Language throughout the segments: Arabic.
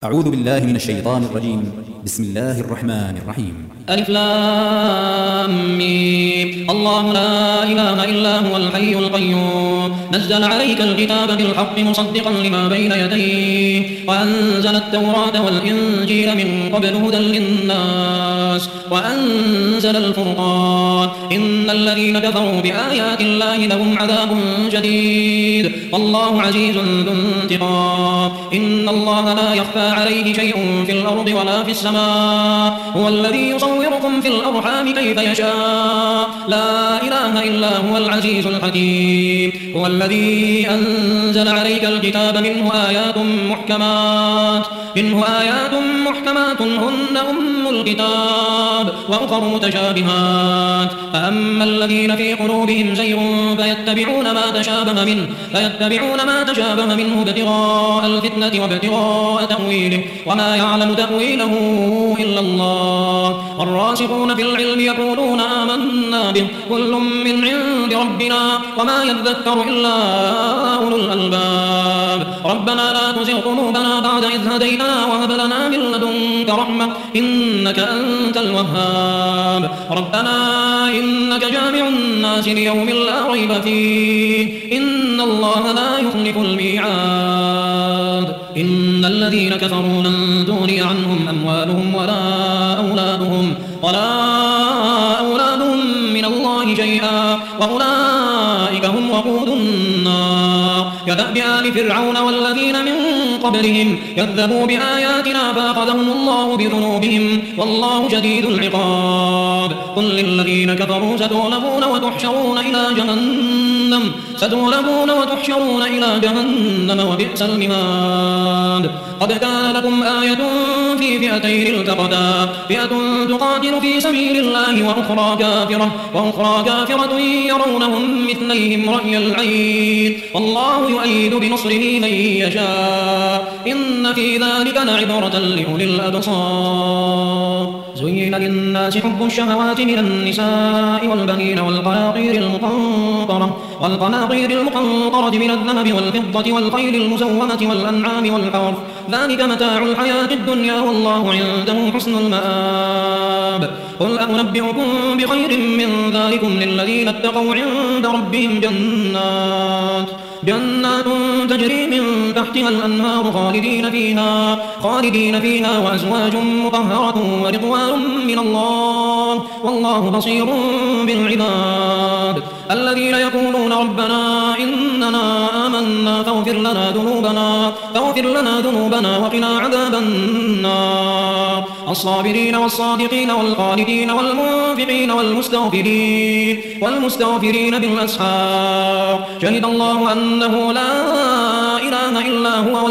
أعوذ بالله من الشيطان الرجيم. بسم الله الرحمن الرحيم. ألف لام ميم. الله لا إله إلا هو الحي القيوم نزل عليك الكتاب بالحق مصدقا لما بين يديه وأنزل التوراة والإنجيل من قبل هدى للناس وأنزل الفرقان إن الذين كفروا بآيات الله لهم عذاب شديد والله عزيز ذو انتقام إن الله لا يخفى عليه شيء في الأرض ولا في السماء هو الذي يصوركم في الأرحام كيف يشاء لا إله إلا هو العزيز الحكيم هو الذي أنزل عليك الكتاب منه آيات محكمات هن أم الكتاب وأخر متشابهات فأما الذين في قلوبهم زيغ فيتبعون ما تشابه منه ابتغاء الفتنة وابتغاء تأويله وما يعلم تأويله إلا الله الراسخون في العلم يقولون آمنا به كل من عند ربنا وما يذكر إلا أولو الألباب ربنا لا تزغ قلوبنا بعد إذ هديتنا وهب لنا من لدنك رحمة إنك أنت الوهاب ربنا إنك جامع الناس ليوم لا ريب فيه إن الله لا يخلف الميعاد إن الذين كفروا لن تغني عنهم أموالهم ولا أولادهم من الله شيئا وأولئك هم وقود النار كدأب آل فرعون والذين من قبلهم كذبوا بآياتنا فأخذهم الله بذنوبهم والله شديد العقاب قل للذين كفروا ستغلبون وتحشرون إلى جهنم وبئس المهاد قد كان لكم آية في فئتين التقتا فئة تقاتل في سبيل الله وأخرى كافرة يرونهم مثليهم رأي العين والله يؤيد بنصره من يشاء إن في ذلك لعبرة لأولي الأبصار زين للناس حب الشهوات من النساء والبنين والقناطير المقنطرة من الذهب والفضة والخيل المسومة والأنعام والحرث ذلك متاع الحياة الدنيا والله عنده حسن المآب قل أنبئكم بخير من ذلكم للذين اتقوا عند ربهم جنات تجري من تحتها الأنهار خالدين فيها وأزواج مطهرة ورضوان من الله والله بصير بالعباد الذين يقولون ربنا إننا آمنا فاغفر لنا ذنوبنا وقنا عذاب النار الصابرين والصادقين والقانتين والمنفقين والمستغفرين بالأسحار شهد الله أنه لا إله إلا هو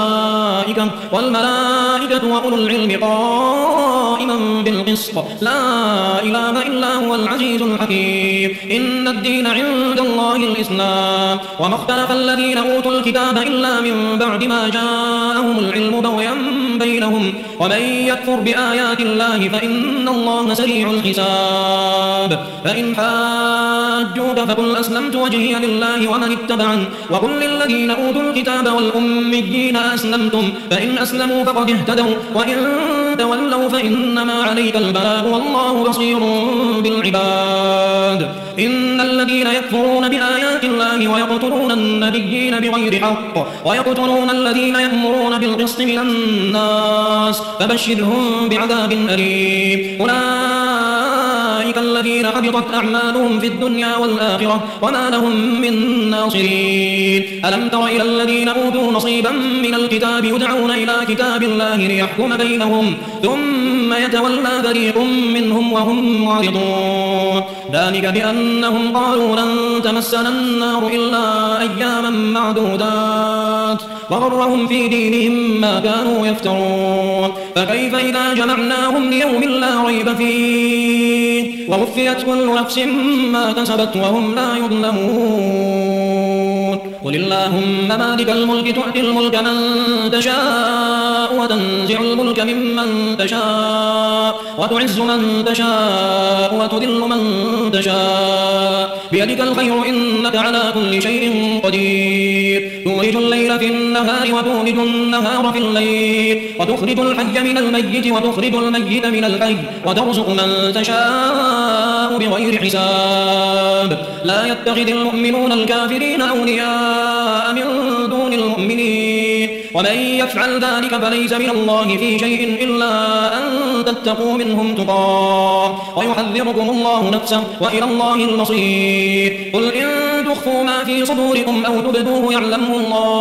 والملائكة وأولو العلم قائما بالقسط لا إله إلا هو العزيز الحكيم إن الدين عند الله الإسلام وما اختلف الذين أوتوا الكتاب إلا من بعد ما جاءهم العلم بغيا بينهم ومن يكفر بآيات الله فإن الله سريع الحساب فإن حاجوك فقل أسلمت وجهي لله ومن اتبعن وقل للذين أوتوا الكتاب والأميين أسلمتم فإن أسلموا فقد اهتدوا وإن تولوا فإنما عليك البلاغ والله بصير بالعباد إن الذين يكفرون بآيات الله ويقتلون النبيين بغير حق ويقتلون الذين يأمرون بالقسط من الناس فبشرهم بعذاب أليم أولئك الذين حبطت أعمالهم في الدنيا والآخرة وما لهم من ناصرين ألم تر إلى الذين أوتوا نصيبا من الكتاب يدعون إلى كتاب الله ليحكم بينهم ثم يتولى فريق منهم وهم معرضون ذلك بأنهم قالوا لن تمسنا النار إلا أياما معدودات وغرهم في دينهم ما كانوا يفترون فكيف إذا جمعناهم ليوم لا ريب فيه ووفيت كل نفس ما كسبت وهم لا يظلمون قل اللهم مالك الملك تؤتي الملك من تشاء وتنزع الملك ممن تشاء وتعز من تشاء وتذل من تشاء بيدك الخير إنك على كل شيء قدير تولج الليل في النهار وتولج النهار في الليل وتخرج الحي من الميت وتخرج الميت من الحي وترزق من تشاء بغير حساب لا يتخذ المؤمنون الكافرين أولياء من دون المؤمنين ومن يفعل ذلك فليس من الله في شيء إلا أن تتقوا منهم تقاه ويحذركم الله نفسه وإلى الله المصير قل إن تخفوا ما في صدوركم أو تبدوه يعلمه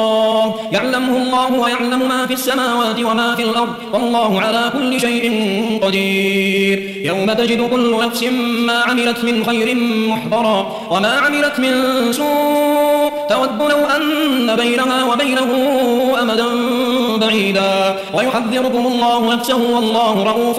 الله ويعلم ما في السماوات وما في الأرض والله على كل شيء قدير يوم تجد كل نفس ما عملت من خير محضرا وما عملت من سوء تود لو أن بينها وبينه أمدا بعيدا ويحذركم الله نفسه والله رؤوف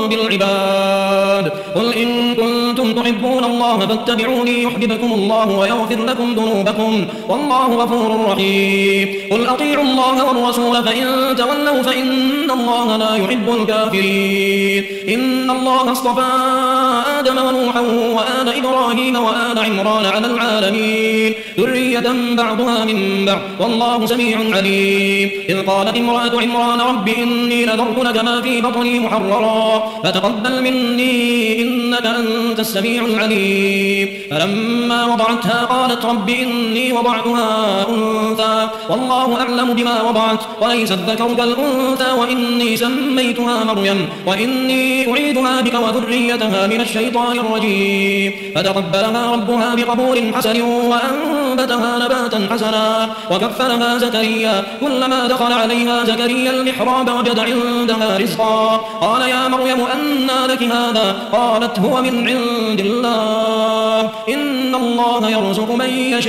بالعباد قل إن كنتم تحبون الله فاتبعوني يحببكم الله ويغفر لكم ذنوبكم والله غفور رحيم قل أطيعوا الله والرسول فإن تولوا فإن الله لا يحب الكافرين إن الله اصطفى آدم ونوحا وآل إبراهيم وآل عمران على العالمين ذرية بعضها من بعض والله سميع عليم إذ قالت امرأة عمران رب إني نذرت لك ما في بطني محررا فتقبل مني إنك أنت السميع العليم فلما وضعتها قالت رب إني وضعتها أنثى والله أعلم بما وضعت وليس الذكر كالأنثى وإني سميتها مريم وإني أعيدها بك وذريتها من الشيطان الرجيم فتقبلها ربها بقبول حسن وأنبتها نباتا حسنا وكفلها زكريا كلما دخل عليها زكريا المحراب وجد عندها رزقا قال يا مريم أنى لك هذا قالت هو من عند الله إن الله يرزق من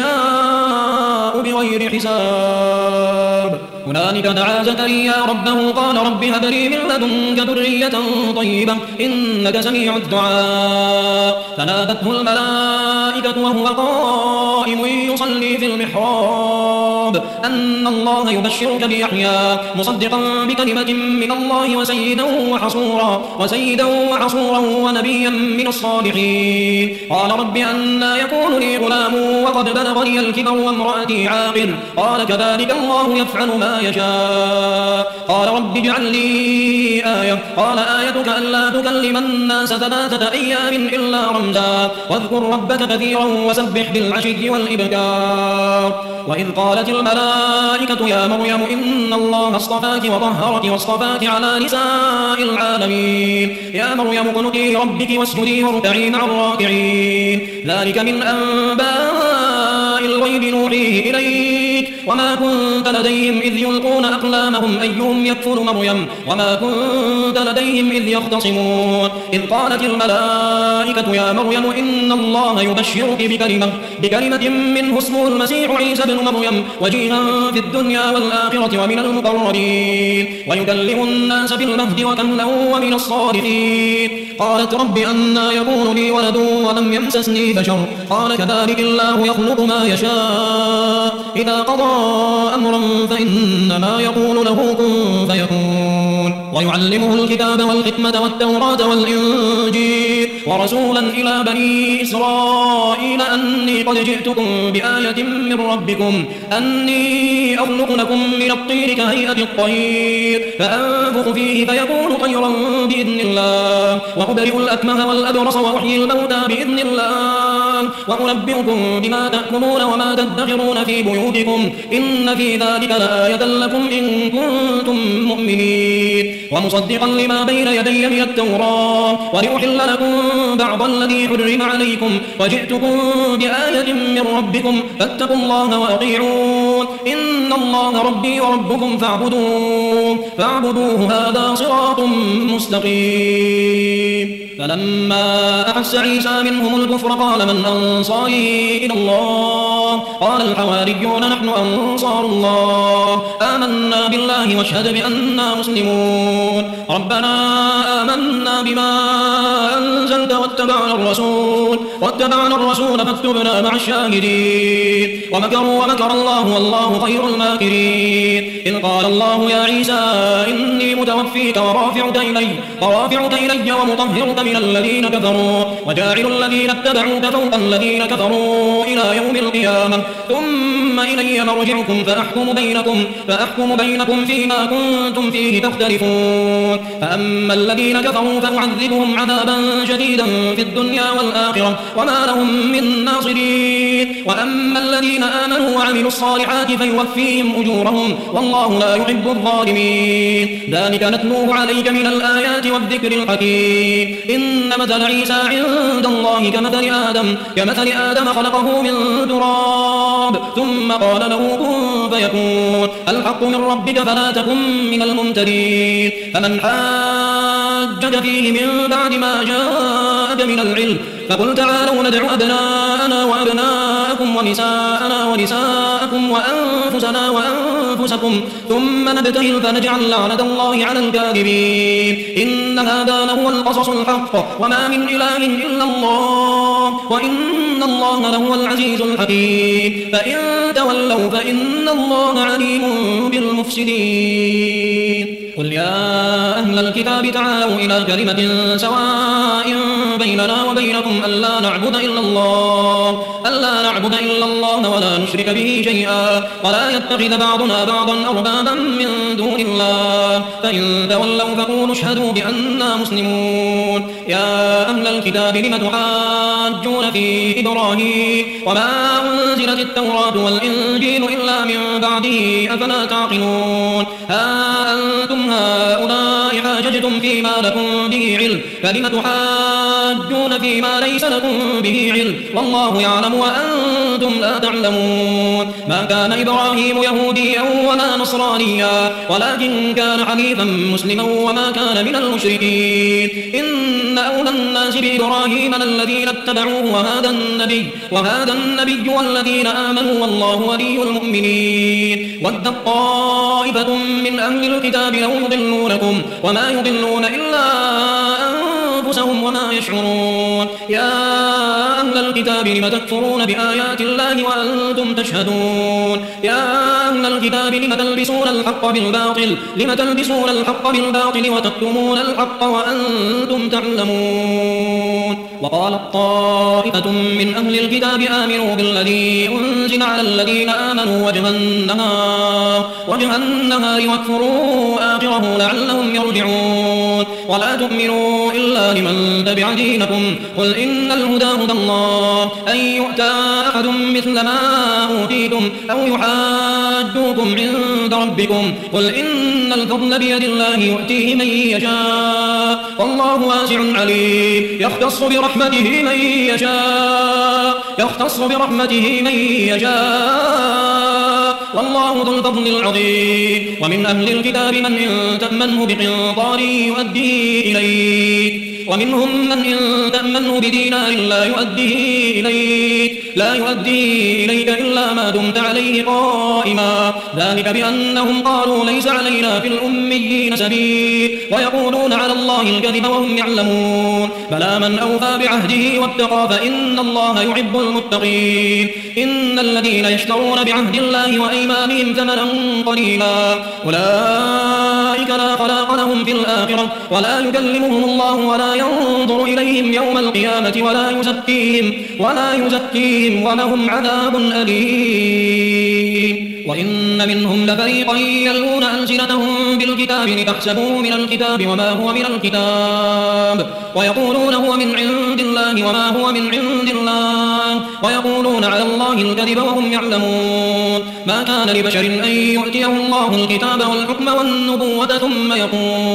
يشاء بغير حساب هنالك دعا زكريا ربه قال رب هب لي من لدنك ذرية طيبة إنك سميع الدعاء فنادته الملائكة وهو قائم يصلي في المحراب أن الله يبشرك بيحيى مصدقا بكلمة من الله وسيدا وحصورا ونبيا من الصالحين قال رب أنى يكون لي غلام وقد بلغني الكبر وامرأتي عاقر قال كذلك الله يفعل ما يشاء قال رب اجعل لي آية قال آيتك ألا تكلم الناس 3 أيام إلا رمزا واذكر ربك كثيرا وسبح بالعشي والإبكار وإذ قالت الملائكة يا مريم إن الله اصطفاك وطهرك واصطفاك على نساء العالمين يا مريم اقنتي لربك واسجدي واركعي مع الراكعين ذلك من أنباء الغيب نوحيه إليك وما كنت لديهم إذ يلقون أقلامهم أيهم يكفر مريم وما كنت لديهم إذ يختصمون إذ قالت الملائكة يا مريم إن الله يبشرك بكلمة منه اسمه المسيح عيسى بن مريم وجيها في الدنيا والآخرة ومن المقربين ويكلم الناس في المهد وكهلا ومن الصالحين قالت رب أنى يكون لي ولد ولم يمسسني بشر قال كذلك الله يخلق ما يشاء إذا قضى أمرا فإنما يقول له كن فيكون ويعلمه الكتاب والحكمة والتوراة والإنجيل ورسولا إلى بني إسرائيل أني قد جئتكم بآية من ربكم أني أخلق لكم من الطير كهيئة الطير فأنفخ فيه فيكون طيرا بإذن الله وأبرئ الأكمه والأبرص وأحيي الموتى بإذن الله وأنبئكم بما تأكلون وما تدخرون في بيوتكم إن في ذلك لآية لكم إن كنتم مؤمنين ومصدقا لما بين يدي من التوراة ولأحل لكم بعض الذي حرم عليكم وجئتكم بآية من ربكم فاتقوا الله وأطيعون إن الله ربي وربكم فاعبدوه هذا صراط مستقيم. فلما أحس عيسى منهم الكفر قال من أنصاري إلى الله؟ قال الحواريون نحن أنصار الله آمنا بالله واشهد بأننا مسلمون. ربنا آمنا بما أنزلت واتبعنا الرسول فاكتبنا مع الشاهدين. ومكر الله والله خير الماكرين. إذ قال الله يا عيسى إني متوفيك ورافعك إلي ومطهرك من الذين كفروا وجاعل الذين اتبعوك فوق الذين كفروا إلى يوم القيامة ثم إلي مرجعكم فأحكم بينكم فيما كنتم فيه تختلفون. فأما الذين كفروا فأعذبهم عذابا شديدا في الدنيا والآخرة وما لهم من ناصرين. وأما الذين آمنوا وعملوا الصالحات فيوفيهم أجورهم والله لا يحب الظالمين. ذلك نتلوه عليك من الآيات والذكر الحكيم. إن مثل عيسى عند الله كمثل آدم خلقه من تراب ثم قال له كن فيكون. الحق من ربك فلا تكن من الممترين. فمن حاجك فيه من بعد ما جاءك من العلم فقل تعالوا ندع أبناءنا وأبناءكم ونساءنا ونساءكم وأنفسنا وأنفسكم ثم نبتهل فنجعل لعنة الله على الكاذبين. إن هذا لهو القصص الحق وما من إله إلا الله وإن الله لهو العزيز الحكيم. فإن تولوا فإن الله عليم بالمفسدين. قل يا أهل الكتاب تعالوا إلى كلمة سواء بيننا وبينكم ألا نعبد إلا الله ولا نشرك به شيئا ولا يتخذ بعضنا بعضا أربابا من دون الله. فإن تولوا فقولوا اشهدوا بأننا مسلمون. يا أهل الكتاب لم تحاجون في إبراهيم وما أنزلت التوراة والإنجيل إلا من بعده أفلا تعقلون. ها أنتم هؤلاء حاججتم فيما لكم به علم فلم تحاجون فيما ليس لكم به علم والله يعلم وأنتم لا تعلمون. ما كان إبراهيم يهوديا ولا نصرانيا ولكن كان حنيفا مسلما وما كان من المشركين. إن أولى الناس بإبراهيم للذين اتبعوه وهذا النبي والذين آمنوا والله ولي المؤمنين. ودت طائفة من أهل الكتاب لو يضلونكم وما يضلون إلا أنفسهم وما يشعرون. يا أهل الكتاب لم تكفرون بآيات الله وأنتم تشهدون. يا أهل الكتاب لم تلبسون الحق بالباطل وتكتمون الحق وأنتم تعلمون. وقالت طائفة من أهل الكتاب آمنوا بالذي أنزل على الذين آمنوا وجه النهار واكفروا آخره لعلهم يرجعون. ولا تؤمنوا إلا لمن تبع دينكم قل إن الهدى هدى الله أن يؤتى أحد مثل ما أوتيتم أو يحاجوكم عند ربكم قل إن الفضل بيد الله يؤتيه من يشاء والله واسع عليم. يختص برحمته من يشاء والله ذو الفضل العظيم. ومن أهل الكتاب من إن تأمنه بقنطار يؤديه إليك ومنهم من إن تأمنه بدينار لا يؤديه إليك إلا ما دمت عليه قائما. ذلك بأنهم قالوا ليس علينا في الأميين سبيل ويقولون على الله الكذب وهم يعلمون. بلى من أوفى بعهده واتقى فإن الله يحب المتقين. إن الذين يشترون بعهد الله وأيمانهم ثمنا قليلا أولئك لا خلاق لهم في الآخرة ولا يكلمهم الله ولا ينظر إليهم يوم القيامة ولا يزكيهم ولهم عذاب أليم. وإن منهم لفريقا يلوون ألسنتهم بالكتاب لتحسبوه من الكتاب وما هو من الكتاب ويقولون هو من عند الله وما هو من عند الله ويقولون على الله الكذب وهم يعلمون. ما كان لبشر أن يؤتيه الله الكتاب والحكم والنبوة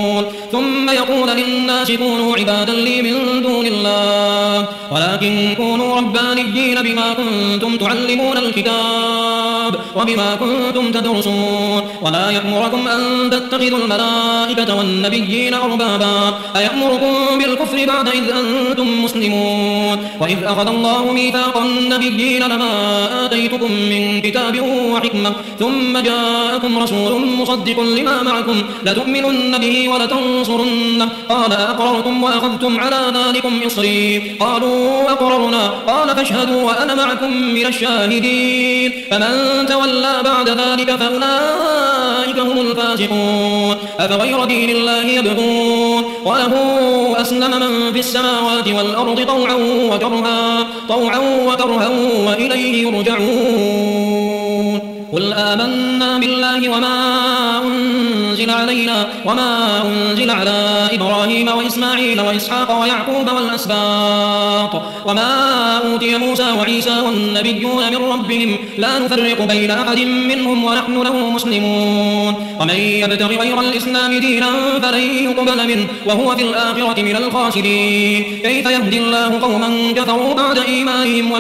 ثم يقول للناس كونوا عبادا لي من دون الله ولكن كونوا ربانيين بما كنتم تعلمون الكتاب وبما كنتم تدرسون ولا يأمركم أن تتخذوا الملائكة والنبيين أربابا أيأمركم بالكفر بعد إذ أنتم مسلمون وإذ أخذ الله ميثاق النبيين لما آتيتكم من كتاب وحكمة ثم جاءكم رسول مصدق لما معكم لتؤمنن به ولتنصرنه قال أقررتم وأخذتم على ذلكم إصري قالوا أقررنا قال فاشهدوا وأنا معكم من الشاهدين فمن تولى بعد ذلك فأولئك هم الفاسقون أفغير دين الله يبغون وله أسلم من في السماوات والأرض طوعا وكرها وإليه يرجعون قل آمنا بالله وما أنزل علينا وما أنزل على إبراهيم وإسماعيل وإسحاق ويعقوب والأسباط وما أوتي موسى وعيسى والنبيون من ربهم لا نفرق بين أحد منهم ونحن له مسلمون ومن يبتغ غير الإسلام دينا فلن يقبل منه وهو في الآخرة من الخاسرين كيف يهدي الله قوما كفروا بعد إيمانهم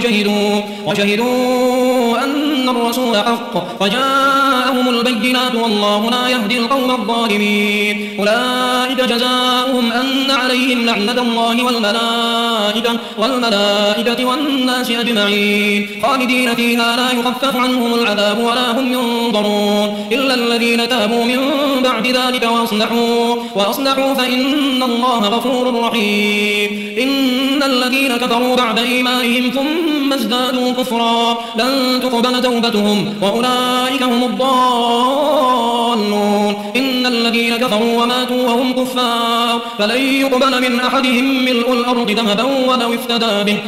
وشهدوا أن الرسول حق وجاءهم البينات والله لا يهدي القوم الظالمين أولئك جزاؤهم أن عليهم لعنة الله والملائكة والناس أجمعين خالدين فيها لا يخفف عنهم العذاب ولا هم ينظرون إلا الذين تابوا من بعد ذلك وأصلحوا فإن الله غفور رحيم إن الذين كفروا بعد إيمانهم ثم ازدادوا كفرا لن تقبل توبتهم وأولئك هم الضالون إن الذين كفروا وماتوا وهم كفار فلن يقبل من أحدهم ملء الأرض ذهبا ولو افتدى به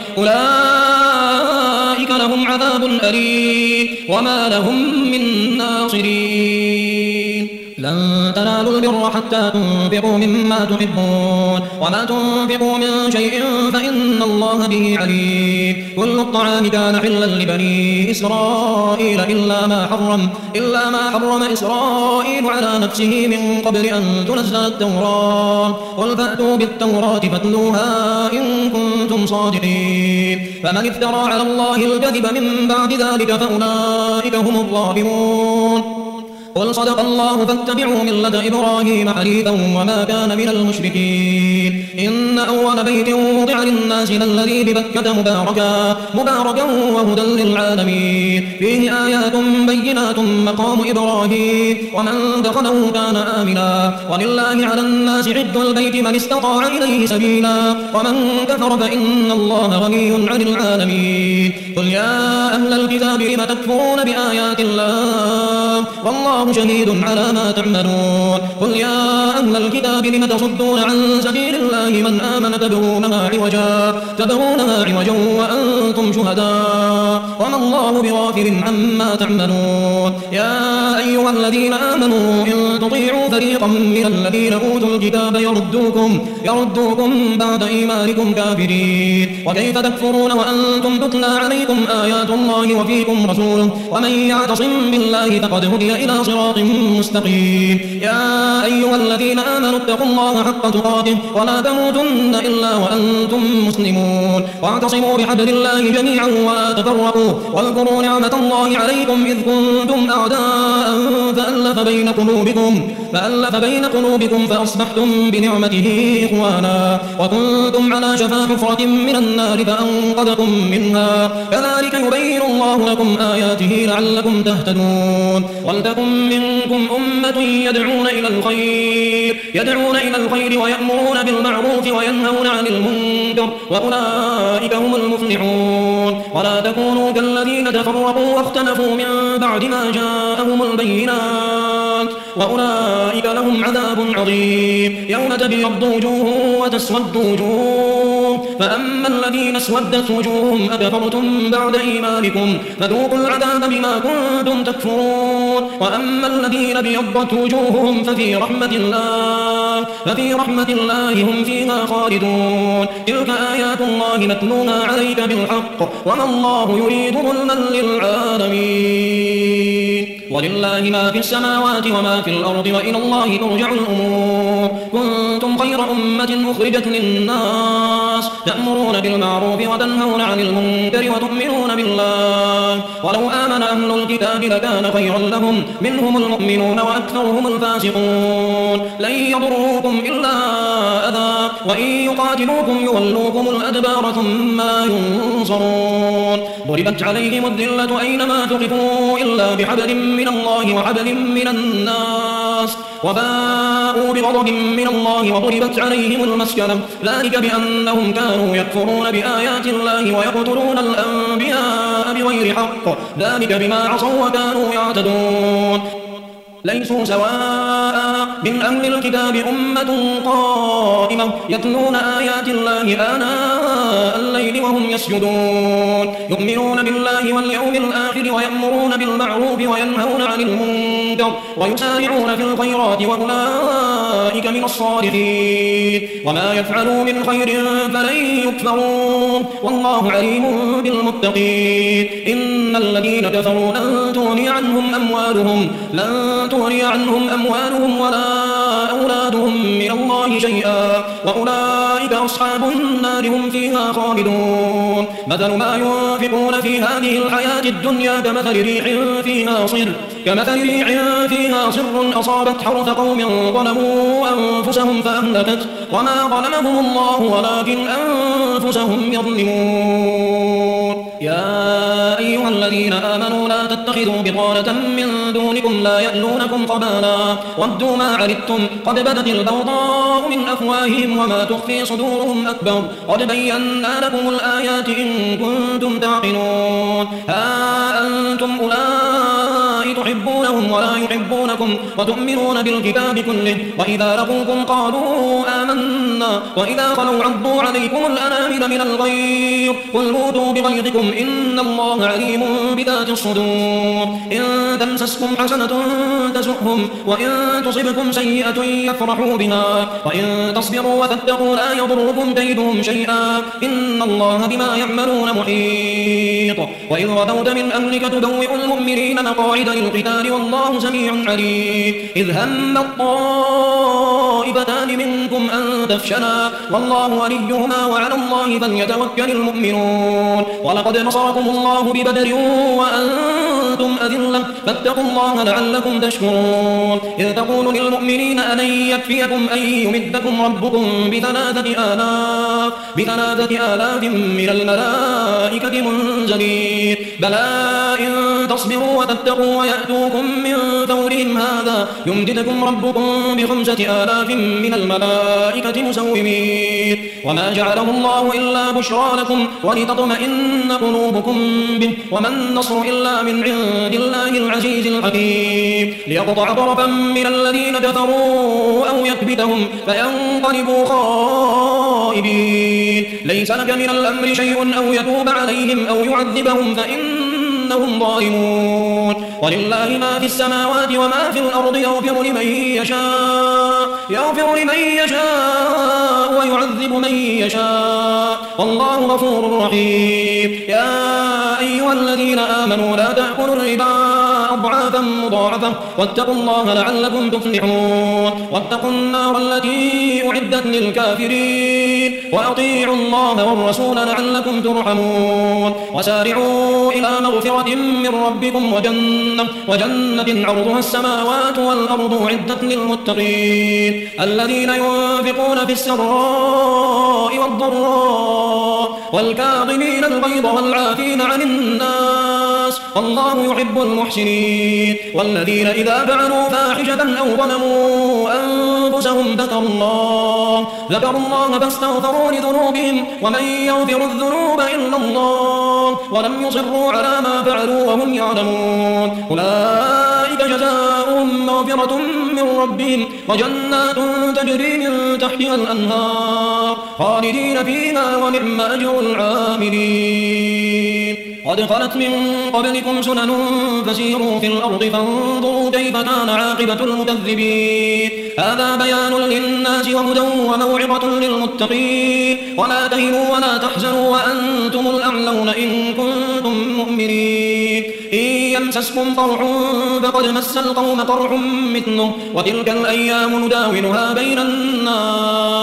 أولئك لهم عذاب أليم وما لهم من ناصرين لن تنالوا البر حتى تنفقوا مما تحبون وما تنفقوا من شيء فإن الله به عليم كل الطعام كان حلا لبني إسرائيل إلا ما حرم إسرائيل على نفسه من قبل أن تنزل التوراة قل فأتوا بالتوراة فاتلوها إن كنتم صادقين فمن افترى على الله الكذب من بعد ذلك فأولئك هم الظالمون قل صدق الله فاتبعوا ملة إبراهيم حنيفا وما كان من المشركين إن أول بيت وضع للناس للذي ببكة مباركا وهدى للعالمين فيه آيات بينات مقام إبراهيم ومن دخله كان آمنا ولله على الناس حج البيت من استطاع إليه سبيلا ومن كفر فإن الله غني عن العالمين قل يا أهل الكتاب لم تكفرون بآيات الله والله شهيد على ما تعملون قل يا أهل الكتاب لم تصدون عن سبيل الله من آمن تبغونها عوجا وأنتم شهداء وما الله بغافل عما تعملون يا أيها الذين آمنوا إن تطيعوا فريقا من الذين أوتوا الكتاب يردوكم بعد إيمانكم كافرين وكيف تكفرون وأنتم تتلى عليكم آيات الله وفيكم رسوله ومن يعتصم بالله فقد هدي إلى صراط مستقيم يا أيها الذين آمنوا اتقوا الله حق تقاته ولا تموتن إلا وأنتم مسلمون واعتصموا بحبل الله جميعا ولا تفرقوا واذكروا نعمة الله عليكم إذ كنتم أعداء فألف بين قلوبكم فأصبحتم بنعمته إخوانا وكنتم على شفا حفرة من النار فأنقذكم منها كذلك يبين الله لكم آياته لعلكم تهتدون ولتكن منكم أمة يدعون إلى الخير ويأمرون بالمعروف وينهون عن المنكر وأولئك هم المفلحون ولا تكونوا كالذين تفرقوا واختلفوا من بعد ما جاءهم البينات وأولئك لهم عذاب عظيم يوم تبيض وجوه وتسود وجوه فأما الذين اسودت وجوههم أكفرتم بعد إيمانكم فذوقوا العذاب بما كنتم تكفرون وأما الذين ابيضت وجوههم ففي رحمة الله هم فيها خالدون تلك آيات الله نتلوها عليك بالحق وما الله يريد ظلما للعالمين ولله ما في السماوات وما في الأرض وإلى الله ترجع الأمور خير أمة أخرجت للناس تأمرون بالمعروف وتنهون عن المنكر وتؤمنون بالله ولو آمن أهل الكتاب لكان خيرا لهم منهم المؤمنون وأكثرهم الفاسقون لن يضروكم إلا أذى وإن يقاتلوكم يولوكم الأدبار ثم لا ينصرون ضربت عليهم الذلة أينما تقفوا إلا بحبل من الله وحبل من الناس وباءوا بغضب من الله وضربت عليهم المسكنة ذلك بأنهم كانوا يكفرون بآيات الله ويقتلون الأنبياء بغير حق ذلك بما عصوا وكانوا يعتدون ليسوا سواء من أهل الكتاب أمة قائمة يتلون آيات الله آناء الليل وهم يسجدون يؤمنون بالله واليوم الآخر ويأمرون بالمعروف وينهون عن المنكر ويسارعون في الخيرات وأولئك من الصالحين وما يفعلوا من خير فلن يكفرون والله عليم بالمتقين إن الذين كفروا لن تغني عنهم أموالهم ولا أولادهم من الله شيئا وأولئك أصحاب النار هم فيها خالدون مثل ما ينفقون في هذه الحياة الدنيا كمثل ريح فيها صر أصابت حرث قوم ظلموا أنفسهم فأهلكت وما ظلمهم الله ولكن أنفسهم يظلمون يا أيها الذين آمنوا لا تتخذوا بطانة من دونكم لا يألونكم خبالا ودوا ما عنتم قد بدت البغضاء من أفواههم وما تخفي صدورهم أكبر قد بينا لكم الآيات إن كنتم تعقلون ها أنتم أولئك تحبونهم ولا يحبونكم وتؤمنون بالكتاب كله وإذا لقوكم قالوا آمنا وإذا خلوا عضوا عليكم الأنامل من الغيظ قل موتوا بغيظكم إن الله عليم بذات الصدور إن تمسسكم حسنة تسؤهم وإن تصبكم سيئة يفرحوا بها وإن تصبروا وتتقوا لا يضركم كيدهم شيئا إن الله بما يعملون محيط وإذ غدوت من أهلك تبوئ المؤمنين مقاعد للقتال والله سميع عليم إذ هم الطائفتان منكم أن تفشلا والله وليهما وعلى الله فليتوكل المؤمنون ولقد نصركم الله ببدر وأنتم أذلة فاتقوا الله لعلكم تشكرون إذ تقول للمؤمنين ألن يكفيكم أن يمدكم ربكم بثلاثة آلاف من الملائكة منزلين بلى إن تصبروا وتتقوا ويأتوكم من فورهم هذا يمددكم ربكم ب5,000 من الملائكة مسومين وما جعله الله إلا بشرى لكم ولتطمئن قلوبكم به وما النصر إلا من عند الله العزيز الحكيم ليقطع طرفا من الذين كفروا أو يكبتهم فينقلبوا خائبين ليس لك من الأمر شيء أو يتوب عليهم أو يعذبهم فإنهم ظالمون ولله ما في السماوات وما في الأرض يغفر لمن يشاء ويعذب من يشاء والله غفور رحيم يا أيها الذين آمنوا لا تأكلوا الربا أضعافا مضاعفة واتقوا الله لعلكم تفلحون واتقوا النار التي أعدت للكافرين وأطيعوا الله والرسول لعلكم ترحمون وسارعوا إلى مغفرة من ربكم وجنة عرضها السماوات والأرض أعدت للمتقين الذين ينفقون في السراء والضراء والكاظمين الغيظ والعافين عن الناس والله يحب المحسنين والذين إذا فعلوا فاحشة أو ظلموا أنفسهم ذكروا الله فاستغفروا لذنوبهم ومن يغفر الذنوب إلا الله ولم يصروا على ما فعلوا وهم يعلمون أولئك جزاؤهم مغفرة من ربهم وجنات تجري من تحتها الأنهار خالدين فيها ونعم أجر العاملين قد خلت من قبلكم سنن فسيروا في الأرض فانظروا كيف كان عاقبة المكذبين هذا بيان للناس وهدى وموعظة للمتقين ولا تهنوا ولا تحزنوا وأنتم الأعلون إن كنتم مؤمنين إن يمسسكم قرح فقد مس القوم قرح مثله وتلك الأيام نداولها بين الناس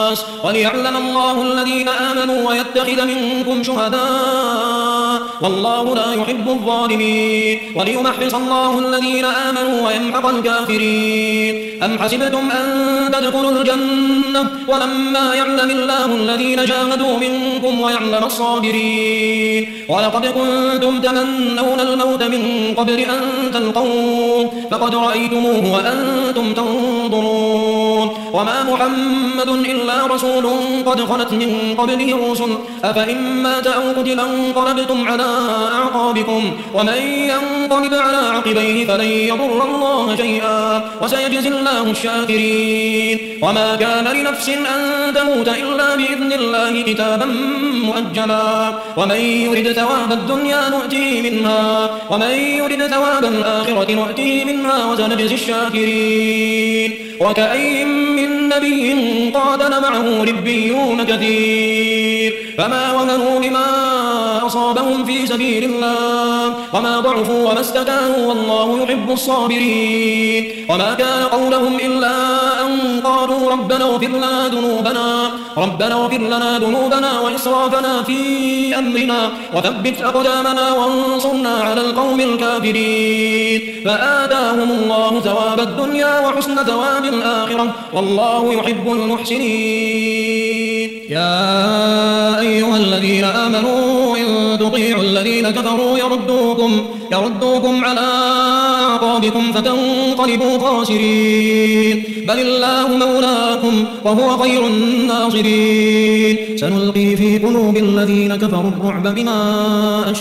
الناس وليعلم الله الذين آمنوا ويتخذ منكم شهداء والله لا يحب الظالمين وليمحص الله الذين آمنوا ويمحق الكافرين. أم حسبتم أن تدخلوا الجنة ولما يعلم الله الذين جاهدوا منكم ويعلم الصابرين ولقد كنتم تمنون الموت من قبل أن تلقوه فقد رأيتموه وأنتم تنظرون وما محمد إلا رسول قد خلت من قبله الرسل أفإن مات أو قتل انقلبتم على أعقابكم ومن ينقلب على عقبيه فلن يضر الله شيئا وسيجزي الله الشاكرين. وما كان لنفس أن تموت إلا بإذن الله كتابا مؤجلا ومن يرد ثواب الدنيا نؤتيه منها ومن يرد ثواب الآخرة نؤتيه منها وسنجزي الشاكرين. وكأين من نبي قاتل معه ربيون كثير فما وهنوا لما أصابهم في سبيل الله وما ضعفوا وما استكانوا والله يحب الصابرين. وما كان قولهم إلا أن قالوا ربنا اغفر لنا ذنوبنا وإسرافنا في أمرنا وثبت أقدامنا وانصرنا على القوم الكافرين فآتاهم الله ثواب الدنيا وحسن ثواب الآخرة والله يحب المحسنين. يا أيها الذين آمنوا إن تطيعوا الذين كفروا يردوكم على أعقابكم فتنقلبوا خاسرين بل الله مولاكم وهو خير الناصرين. سنلقي في قلوب الذين كفروا الرعب بما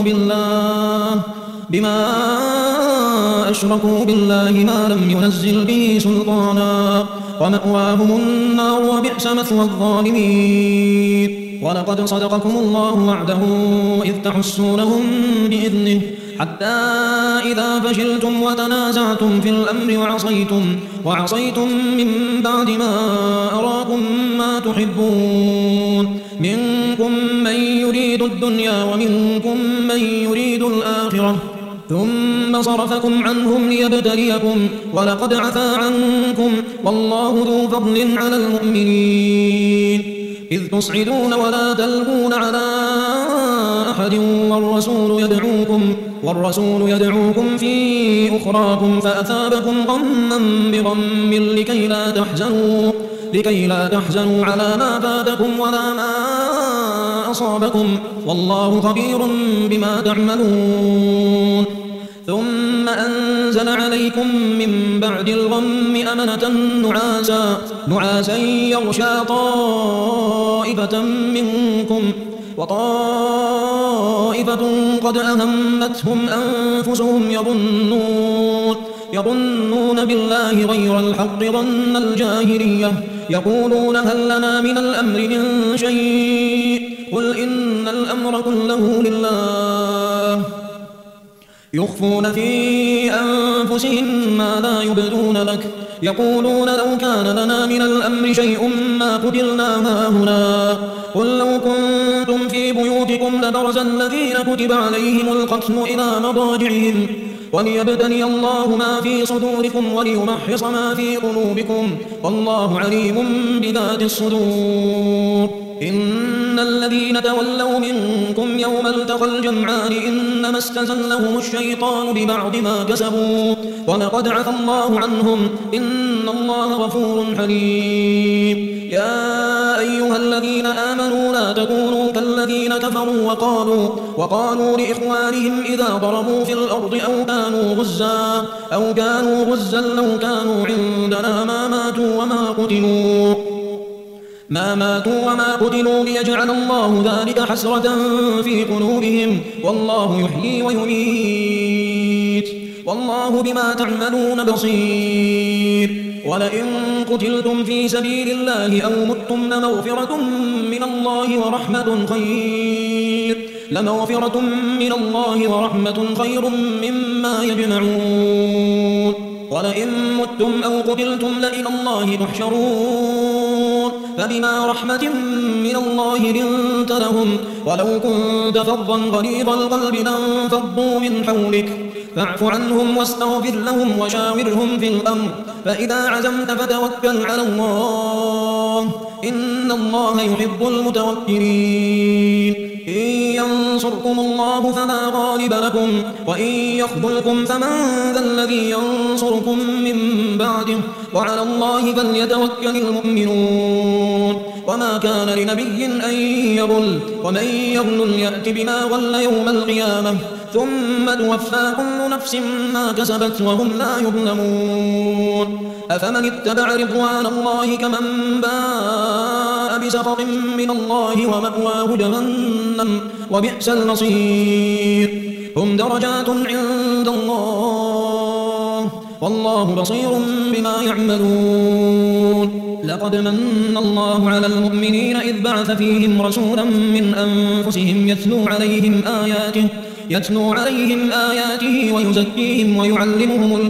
أشركوا بالله ما لم ينزل به سلطانا ومأواهم النار وبئس مثوى الظالمين. ولقد صدقكم الله وعده إذ تحسونهم بإذنه حتى إذا فشلتم وتنازعتم في الأمر وعصيتم من بعد ما أراكم ما تحبون منكم من يريد الدنيا ومنكم من يريد الآخرة ثم صرفكم عنهم ليبتليكم ولقد عفا عنكم والله ذو فضل على المؤمنين إذ تصعدون ولا تلقون على أحد والرسول يدعوكم في أخراكم فأثابكم غما بغم لكي لا تحزنوا على ما فاتكم ولا ما أصابكم والله خبير بما تعملون. ثم أنزل عليكم من بعد الغم أمنة نعاسا يغشى طائفة منكم وطائفة قد أهمتهم أنفسهم يظنون بالله غير الحق ظن الجاهلية يقولون هل لنا من الأمر من شيء قل إن الأمر كله لله يخفون في أنفسهم ما لا يبدون لك يقولون لو كان لنا من الأمر شيء ما قتلنا هاهنا قل لو كنتم في بيوتكم لبرز الذين كتب عليهم القتل إلى مضاجعهم وليبتلي الله ما في صدوركم وليمحص ما في قلوبكم والله عليم بذات الصدور. إن الذين تولوا منكم يوم التقى الجمعان إنما استزلهم الشيطان ببعض ما كسبوا ولقد عفا الله عنهم إن الله غفور حليم. يا أيها الذين آمنوا لا تكونوا كالذين كفروا وقالوا لإخوانهم إذا ضربوا في الأرض أو كانوا غزا لو كانوا عندنا ما ماتوا وما قتلوا ليجعل الله ذلك حسرة في قلوبهم والله يحيي ويميت والله بما تعملون بصير. ولئن قتلتم في سبيل الله أو متم لمغفرة من الله ورحمة خير مما يجمعون. ولئن متم أو قتلتم لإلى الله تحشرون فبما رحمة من الله لنت لهم ولو كنت فظا غليظ القلب لانفضوا من حولك فاعف عنهم واستغفر لهم وشاورهم في الأمر فإذا عزمت فتوكل على الله إن الله يحب المتوكلين إن ينصركم الله فلا غالب لكم وإن يخذلكم فمن ذا الذي ينصركم من بعده وعلى الله فليتوكل المؤمنون وما كان لنبي أن يغل ومن يغل يأت بما غل يوم القيامة ثم توفى كل نفس ما كسبت وهم لا يظلمون أفمن اتبع رضوان الله كمن باء بسخط من الله ومأواه جهنم وبئس المصير هم درجات عند الله والله بصير بما يعملون لقد من الله على المؤمنين إذ بعث فيهم رسولا من أنفسهم يتلو عليهم آياته ويزكيهم ويعلمهم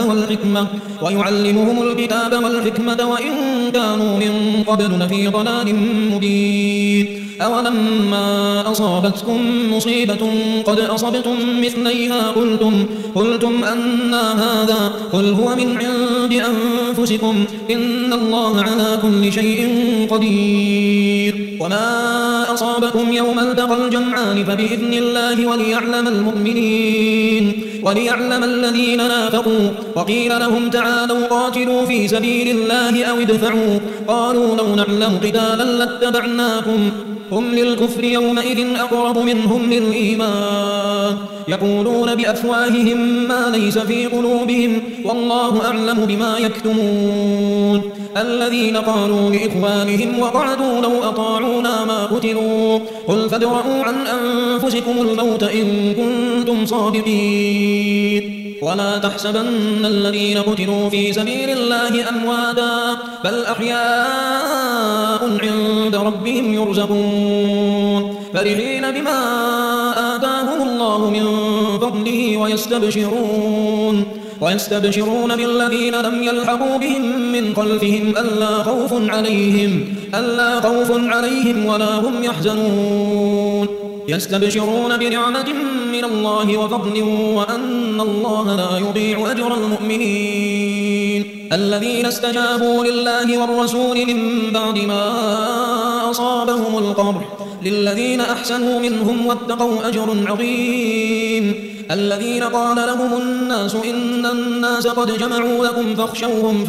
الكتاب والحكمة وإن كانوا من قبل لفي ضلال مبين أولما أصابتكم مصيبة قد أصبتم مثليها قلتم أنى هذا قل هو من عند أنفسكم إن الله على كل شيء قدير وما أصابكم يوم التقى الجمعان فبإذن الله وليعلم الذين نافقوا وقيل لهم تعالوا قاتلوا في سبيل الله أو ادفعوا قالوا لو نعلم قتالا لاتبعناكم هم للكفر يومئذ أقرب منهم للإيمان يقولون بأفواههم ما ليس في قلوبهم والله أعلم بما يكتمون الذين قالوا لإخوانهم وقعدوا لو أطاعونا ما قتلوا قل فادرءوا عن أنفسكم الموت إن كنتم صادقين ولا تحسبن الذين قتلوا في سبيل الله أمواتا بل أحياء عند ربهم يرزقون فرحين بما آتاهم الله من فضله ويستبشرون بالذين لم يلحقوا بهم من خلفهم ألا خوف عليهم ولا هم يحزنون يستبشرون بنعمة من الله وفضل وأن الله لا يضيع أجر المؤمنين الذين استجابوا لله والرسول من بعد ما أصابهم القرح للذين أحسنوا منهم واتقوا أجر عظيم الذين قال لهم الناس إن الناس قد جمعوا لكم فاخشوهم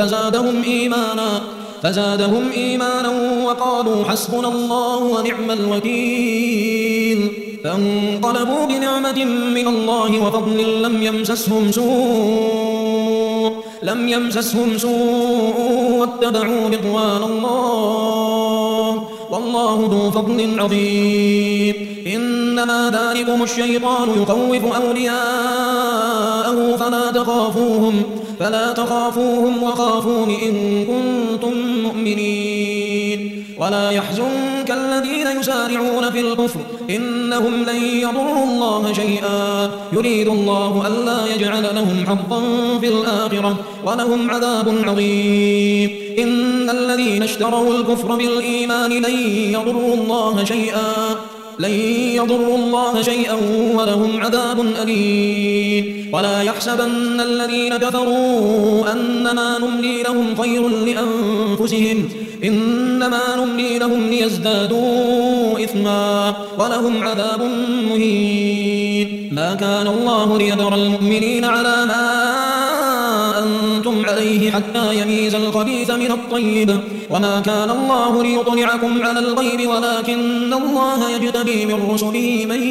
فزادهم إيمانا وقالوا حسبنا الله ونعم الوكيل فانقلبوا بنعمة من الله وفضل لم يمسسهم سوء واتبعوا رضوان الله والله ذو فضل عظيم إنما ذلكم الشيطان يخوف أولياءه فلا تخافوهم وخافون إن كنتم مؤمنين ولا يحزنك الذين يسارعون في الكفر إنهم لن يضروا الله شيئا يريد الله ألا يجعل لهم حظا في الآخرة ولهم عذاب عظيم إن الذين اشتروا الكفر بالإيمان لن يضروا الله شيئا ولهم عذاب أليم ولا يحسبن الذين كفروا أنما نملي لهم خير لأنفسهم إنما نملي لهم ليزدادوا إثما ولهم عذاب مهين ما كان الله ليذر المؤمنين على ما أنتم عليه حتى يميز الخبيث من الطيب وما كان الله ليطلعكم على الغيب ولكن الله يجتبي من رسله من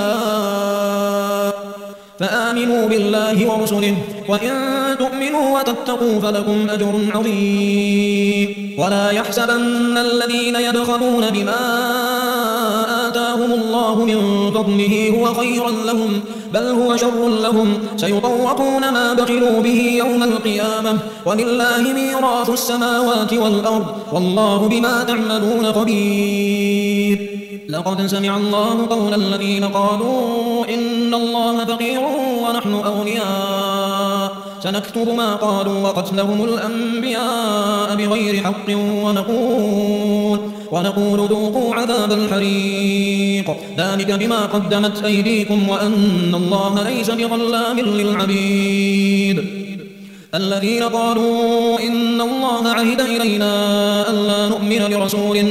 يشاء فآمنوا بالله ورسله وإن تؤمنوا وتتقوا فلكم أجر عظيم ولا يحسبن الذين يبخلون بما آتاهم الله من فضله هو خيرا لهم بل هو شر لهم سيطوقون ما بخلوا به يوم القيامة ولله ميراث السماوات والأرض والله بما تعملون خبير لقد سمع الله قول الذين قالوا إن الله فقير ونحن أغنياء سنكتب ما قالوا وقتلهم الأنبياء بغير حق ونقول ذوقوا عذاب الحريق ذلك بما قدمت أيديكم وأن الله ليس بظلام للعبيد الذين قالوا إن الله عهد إلينا ألا نؤمن لرسول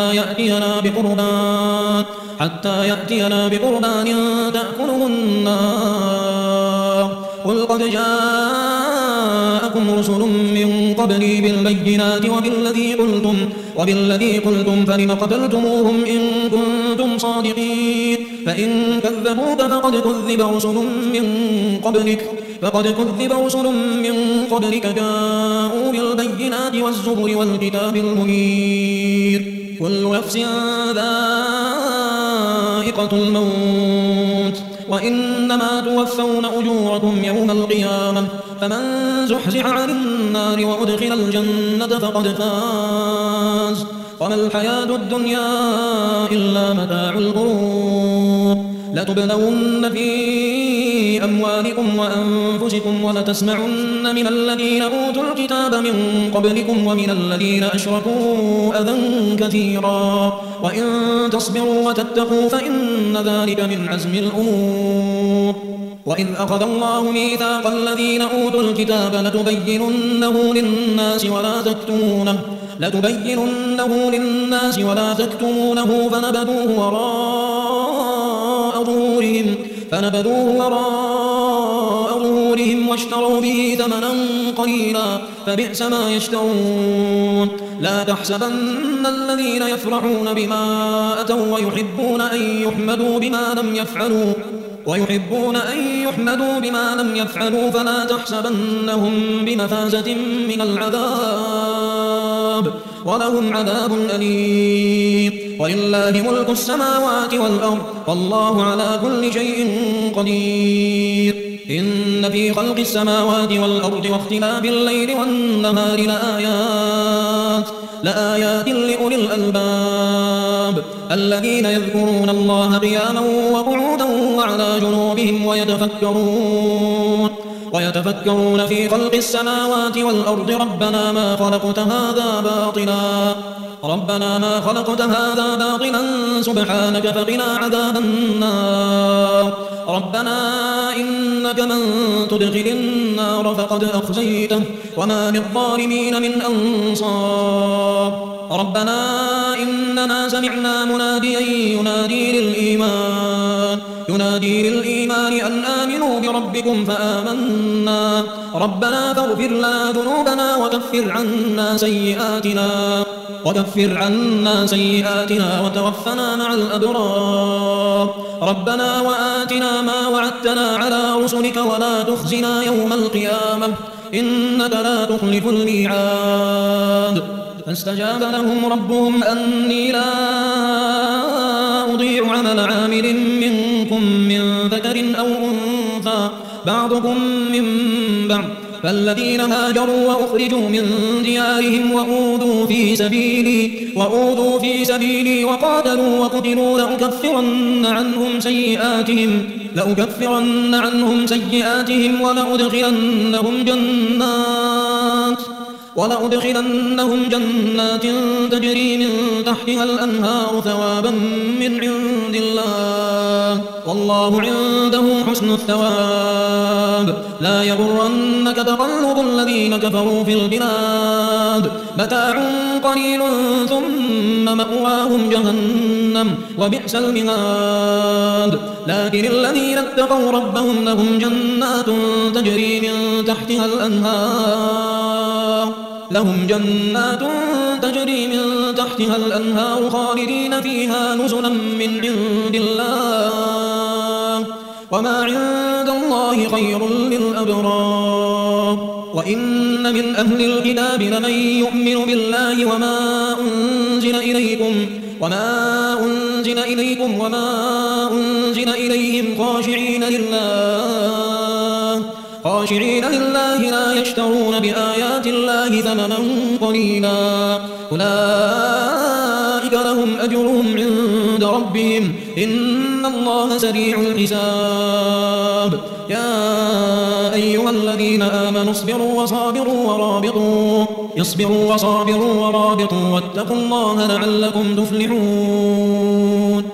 حتى يأتينا بقربان تأكله النار قل قد جاءكم رسل من قبلي بالبينات وبالذي قلتم فلم قتلتموهم إن كنتم صادقين فإن كذبوك فقد كذب رسل من قبلك جاءوا بالبينات والزبر والكتاب المنير كل نفس ذائقة الموت وإنما توفون أجوركم يوم القيامة فمن زحزح عن النار وأدخل الجنة فقد فاز وما الحياة الدنيا إلا متاع الغرور لتبلون في أموالكم وأنفسكم ولتسمعن من الذين أوتوا الكتاب من قبلكم ومن الذين أشركوا أذى كثيرا وإن تصبروا وتتقوا فإن ذلك من عزم الأمور وإذ أخذ الله ميثاق الذين أوتوا الكتاب لتبيننه للناس ولا تكتمونه فنبذوه وراء ظهورهم واشتروا به ثمنا قليلا فبئس ما يشترون لا تحسبن الذين يفرحون بما أتوا ويحبون أن يحمدوا بما لم يفعلوا فلا تحسبنهم بمفازة من العذاب ولهم عذاب أليم ولله ملك السماوات والأرض والله على كل شيء قدير إن في خلق السماوات والأرض واختلاف الليل والنهار لآيات لأولي الألباب الذين يذكرون الله قياما وقعودا وعلى جنوبهم ويتفكرون في خلق السماوات والأرض ربنا ما خلقت هذا باطلا سبحانك فقنا عذاب النار ربنا إنك من تدخل النار فقد أخزيته وما للظالمين من أنصار ربنا إننا سمعنا مناديا ينادي للإيمان أن آمنوا بربكم فآمنا ربنا فاغفر لنا ذنوبنا وكفر عنا سيئاتنا وتوفنا مع الأبرار ربنا وآتنا ما وعدتنا على رسلك ولا تخزنا يوم القيامة إنك لا تخلف الميعاد فاستجاب لهم ربهم أني لا أضيع عمل عامل منكم من ذكر أو أنثى بعضكم من بعض فالذين هاجروا وأخرجوا من ديارهم وأوذوا في سبيلي وقاتلوا وقتلوا لأكفرن عنهم سيئاتهم ولأدخلنهم جنات تجري من تحتها الأنهار ثوابا من عند الله والله عنده حسن الثواب لا يغرنك تقلب الذين كفروا في البلاد متاع قليل ثم مأواهم جهنم وبئس المهاد لكن الذين اتقوا ربهم لهم جنات تجري من تحتها الأنهار خالدين فيها نزلا من عند الله وما عند الله خير للأبرار وإن من أهل الكتاب لمن يؤمن بالله وما أنزل إليكم وما أنزل إليهم خاشعين لله لا يشترون بآيات الله ثمنا قليلا أولئك لهم أجرهم عند ربهم إن الله سريع الحساب يا أيها الذين آمنوا اصبروا وصابروا ورابطوا واتقوا الله لعلكم تفلحون